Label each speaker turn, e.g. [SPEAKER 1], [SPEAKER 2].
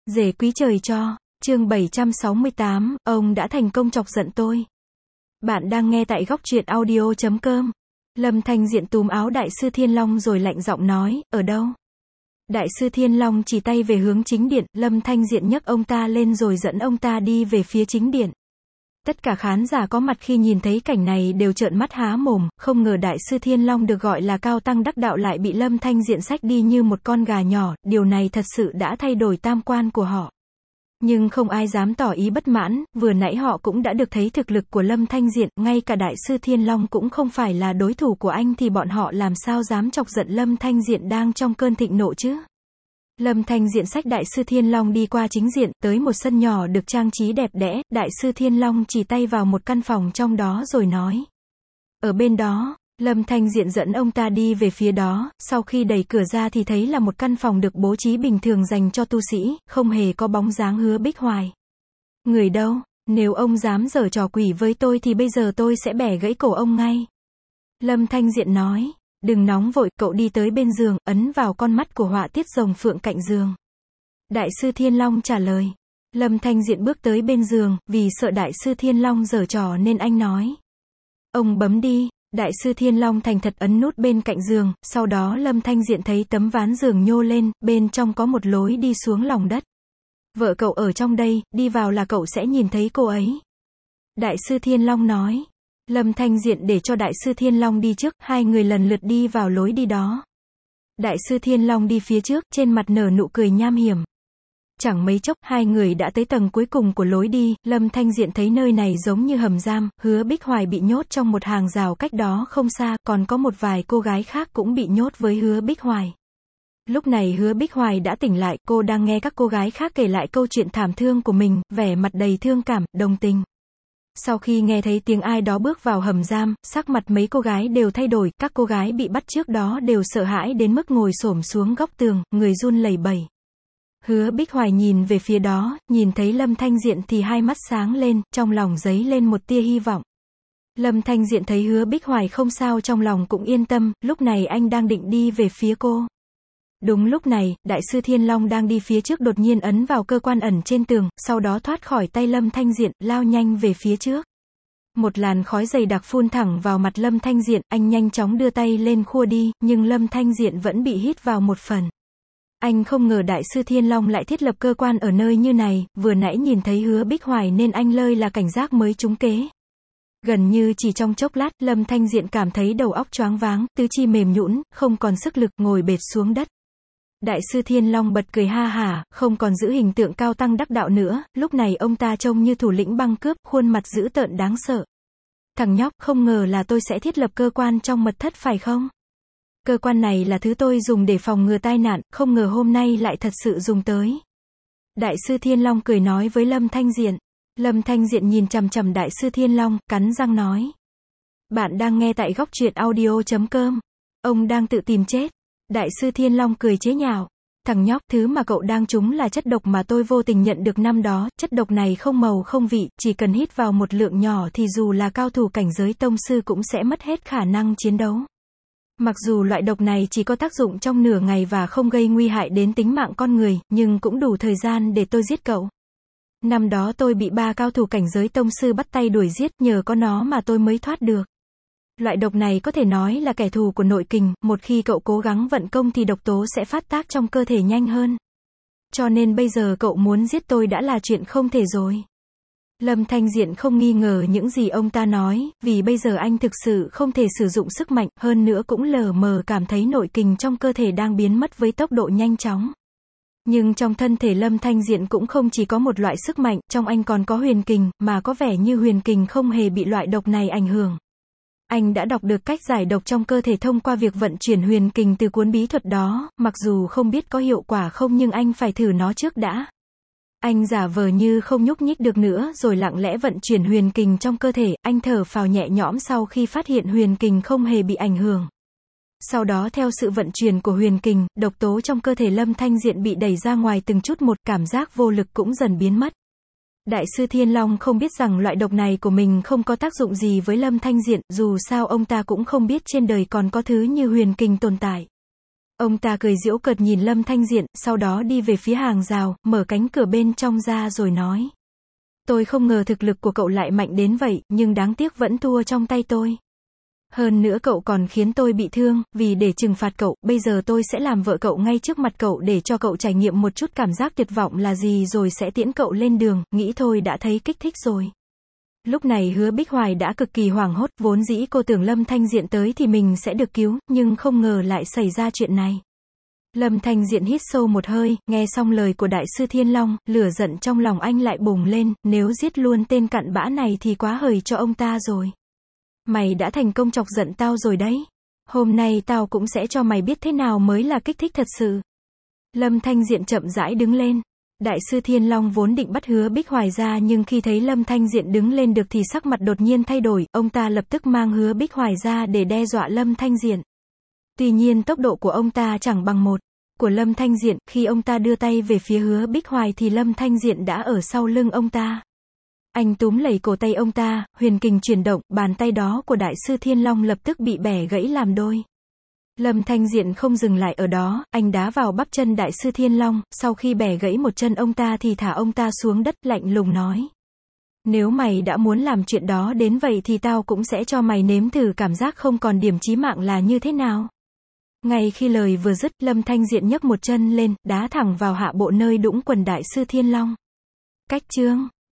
[SPEAKER 1] Rể quý trời cho, chương 768, ông đã thành công chọc giận tôi. Bạn đang nghe tại góc truyện audio.com. Lâm Thanh Diện túm áo Đại sư Thiên Long rồi lạnh giọng nói, ở đâu? Đại sư Thiên Long chỉ tay về hướng chính điện, Lâm Thanh Diện nhấc ông ta lên rồi dẫn ông ta đi về phía chính điện. Tất cả khán giả có mặt khi nhìn thấy cảnh này đều trợn mắt há mồm, không ngờ Đại sư Thiên Long được gọi là cao tăng đắc đạo lại bị Lâm Thanh Diện xách đi như một con gà nhỏ, điều này thật sự đã thay đổi tam quan của họ. Nhưng không ai dám tỏ ý bất mãn, vừa nãy họ cũng đã được thấy thực lực của Lâm Thanh Diện, ngay cả Đại sư Thiên Long cũng không phải là đối thủ của anh thì bọn họ làm sao dám chọc giận Lâm Thanh Diện đang trong cơn thịnh nộ chứ. Lâm Thanh Diện xách Đại sư Thiên Long đi qua chính diện, tới một sân nhỏ được trang trí đẹp đẽ, Đại sư Thiên Long chỉ tay vào một căn phòng trong đó rồi nói. Ở bên đó, Lâm Thanh Diện dẫn ông ta đi về phía đó, sau khi đẩy cửa ra thì thấy là một căn phòng được bố trí bình thường dành cho tu sĩ, không hề có bóng dáng Hứa Bích Hoài. Người đâu, nếu ông dám giở trò quỷ với tôi thì bây giờ tôi sẽ bẻ gãy cổ ông ngay. Lâm Thanh Diện nói. Đừng nóng vội, cậu đi tới bên giường, ấn vào con mắt của họa tiết rồng phượng cạnh giường. Đại sư Thiên Long trả lời. Lâm Thanh Diện bước tới bên giường, vì sợ Đại sư Thiên Long giở trò nên anh nói. Ông bấm đi. Đại sư Thiên Long thành thật ấn nút bên cạnh giường, sau đó Lâm Thanh Diện thấy tấm ván giường nhô lên, bên trong có một lối đi xuống lòng đất. Vợ cậu ở trong đây, đi vào là cậu sẽ nhìn thấy cô ấy. Đại sư Thiên Long nói. Lâm Thanh Diện để cho Đại sư Thiên Long đi trước, hai người lần lượt đi vào lối đi đó. Đại sư Thiên Long đi phía trước, trên mặt nở nụ cười nham hiểm. Chẳng mấy chốc, hai người đã tới tầng cuối cùng của lối đi, Lâm Thanh Diện thấy nơi này giống như hầm giam, Hứa Bích Hoài bị nhốt trong một hàng rào cách đó không xa, còn có một vài cô gái khác cũng bị nhốt với Hứa Bích Hoài. Lúc này Hứa Bích Hoài đã tỉnh lại, cô đang nghe các cô gái khác kể lại câu chuyện thảm thương của mình, vẻ mặt đầy thương cảm, đồng tình. Sau khi nghe thấy tiếng ai đó bước vào hầm giam, sắc mặt mấy cô gái đều thay đổi, các cô gái bị bắt trước đó đều sợ hãi đến mức ngồi xổm xuống góc tường, người run lẩy bẩy. Hứa Bích Hoài nhìn về phía đó, nhìn thấy Lâm Thanh Diện thì hai mắt sáng lên, trong lòng dấy lên một tia hy vọng. Lâm Thanh Diện thấy Hứa Bích Hoài không sao trong lòng cũng yên tâm, lúc này anh đang định đi về phía cô. Đúng lúc này, Đại sư Thiên Long đang đi phía trước đột nhiên ấn vào cơ quan ẩn trên tường, sau đó thoát khỏi tay Lâm Thanh Diện, lao nhanh về phía trước. Một làn khói dày đặc phun thẳng vào mặt Lâm Thanh Diện, anh nhanh chóng đưa tay lên khua đi, nhưng Lâm Thanh Diện vẫn bị hít vào một phần. Anh không ngờ Đại sư Thiên Long lại thiết lập cơ quan ở nơi như này, vừa nãy nhìn thấy Hứa Bích Hoài nên anh lơi là cảnh giác mới trúng kế. Gần như chỉ trong chốc lát, Lâm Thanh Diện cảm thấy đầu óc choáng váng, tứ chi mềm nhũn, không còn sức lực, ngồi bệt xuống đất. Đại sư Thiên Long bật cười ha hả, không còn giữ hình tượng cao tăng đắc đạo nữa, lúc này ông ta trông như thủ lĩnh băng cướp, khuôn mặt dữ tợn đáng sợ. Thằng nhóc, không ngờ là tôi sẽ thiết lập cơ quan trong mật thất phải không? Cơ quan này là thứ tôi dùng để phòng ngừa tai nạn, không ngờ hôm nay lại thật sự dùng tới. Đại sư Thiên Long cười nói với Lâm Thanh Diện. Lâm Thanh Diện nhìn chằm chằm Đại sư Thiên Long, cắn răng nói. Bạn đang nghe tại góc truyện audio.com. Ông đang tự tìm chết. Đại sư Thiên Long cười chế nhạo. Thằng nhóc, thứ mà cậu đang trúng là chất độc mà tôi vô tình nhận được năm đó, chất độc này không màu không vị, chỉ cần hít vào một lượng nhỏ thì dù là cao thủ cảnh giới tông sư cũng sẽ mất hết khả năng chiến đấu. Mặc dù loại độc này chỉ có tác dụng trong nửa ngày và không gây nguy hại đến tính mạng con người, nhưng cũng đủ thời gian để tôi giết cậu. Năm đó tôi bị 3 cao thủ cảnh giới tông sư bắt tay đuổi giết, nhờ có nó mà tôi mới thoát được. Loại độc này có thể nói là kẻ thù của nội kình, một khi cậu cố gắng vận công thì độc tố sẽ phát tác trong cơ thể nhanh hơn. Cho nên bây giờ cậu muốn giết tôi đã là chuyện không thể rồi. Lâm Thanh Diện không nghi ngờ những gì ông ta nói, vì bây giờ anh thực sự không thể sử dụng sức mạnh, hơn nữa cũng lờ mờ cảm thấy nội kình trong cơ thể đang biến mất với tốc độ nhanh chóng. Nhưng trong thân thể Lâm Thanh Diện cũng không chỉ có một loại sức mạnh, trong anh còn có huyền kình, mà có vẻ như huyền kình không hề bị loại độc này ảnh hưởng. Anh đã đọc được cách giải độc trong cơ thể thông qua việc vận chuyển huyền kình từ cuốn bí thuật đó, mặc dù không biết có hiệu quả không nhưng anh phải thử nó trước đã. Anh giả vờ như không nhúc nhích được nữa rồi lặng lẽ vận chuyển huyền kình trong cơ thể, anh thở phào nhẹ nhõm sau khi phát hiện huyền kình không hề bị ảnh hưởng. Sau đó theo sự vận chuyển của huyền kình, độc tố trong cơ thể Lâm Thanh Diện bị đẩy ra ngoài từng chút một, cảm giác vô lực cũng dần biến mất. Đại sư Thiên Long không biết rằng loại độc này của mình không có tác dụng gì với Lâm Thanh Diện, dù sao ông ta cũng không biết trên đời còn có thứ như huyền kình tồn tại. Ông ta cười giễu cợt nhìn Lâm Thanh Diện, sau đó đi về phía hàng rào, mở cánh cửa bên trong ra rồi nói. Tôi không ngờ thực lực của cậu lại mạnh đến vậy, nhưng đáng tiếc vẫn thua trong tay tôi. Hơn nữa cậu còn khiến tôi bị thương, vì để trừng phạt cậu, bây giờ tôi sẽ làm vợ cậu ngay trước mặt cậu để cho cậu trải nghiệm một chút cảm giác tuyệt vọng là gì rồi sẽ tiễn cậu lên đường, nghĩ thôi đã thấy kích thích rồi. Lúc này Hứa Bích Hoài đã cực kỳ hoảng hốt, vốn dĩ cô tưởng Lâm Thanh Diện tới thì mình sẽ được cứu, nhưng không ngờ lại xảy ra chuyện này. Lâm Thanh Diện hít sâu một hơi, nghe xong lời của Đại sư Thiên Long, lửa giận trong lòng anh lại bùng lên, nếu giết luôn tên cặn bã này thì quá hời cho ông ta rồi. Mày đã thành công chọc giận tao rồi đấy. Hôm nay tao cũng sẽ cho mày biết thế nào mới là kích thích thật sự. Lâm Thanh Diện chậm rãi đứng lên. Đại sư Thiên Long vốn định bắt Hứa Bích Hoài ra nhưng khi thấy Lâm Thanh Diện đứng lên được thì sắc mặt đột nhiên thay đổi, ông ta lập tức mang Hứa Bích Hoài ra để đe dọa Lâm Thanh Diện. Tuy nhiên tốc độ của ông ta chẳng bằng một của Lâm Thanh Diện, khi ông ta đưa tay về phía Hứa Bích Hoài thì Lâm Thanh Diện đã ở sau lưng ông ta. Anh túm lấy cổ tay ông ta, huyền kình chuyển động, bàn tay đó của Đại sư Thiên Long lập tức bị bẻ gãy làm đôi. Lâm Thanh Diện không dừng lại ở đó, anh đá vào bắp chân Đại sư Thiên Long, sau khi bẻ gãy một chân ông ta thì thả ông ta xuống đất, lạnh lùng nói. Nếu mày đã muốn làm chuyện đó đến vậy thì tao cũng sẽ cho mày nếm thử cảm giác không còn điểm chí mạng là như thế nào. Ngay khi lời vừa dứt, Lâm Thanh Diện nhấc một chân lên, đá thẳng vào hạ bộ nơi đũng quần Đại sư Thiên Long. Cách chương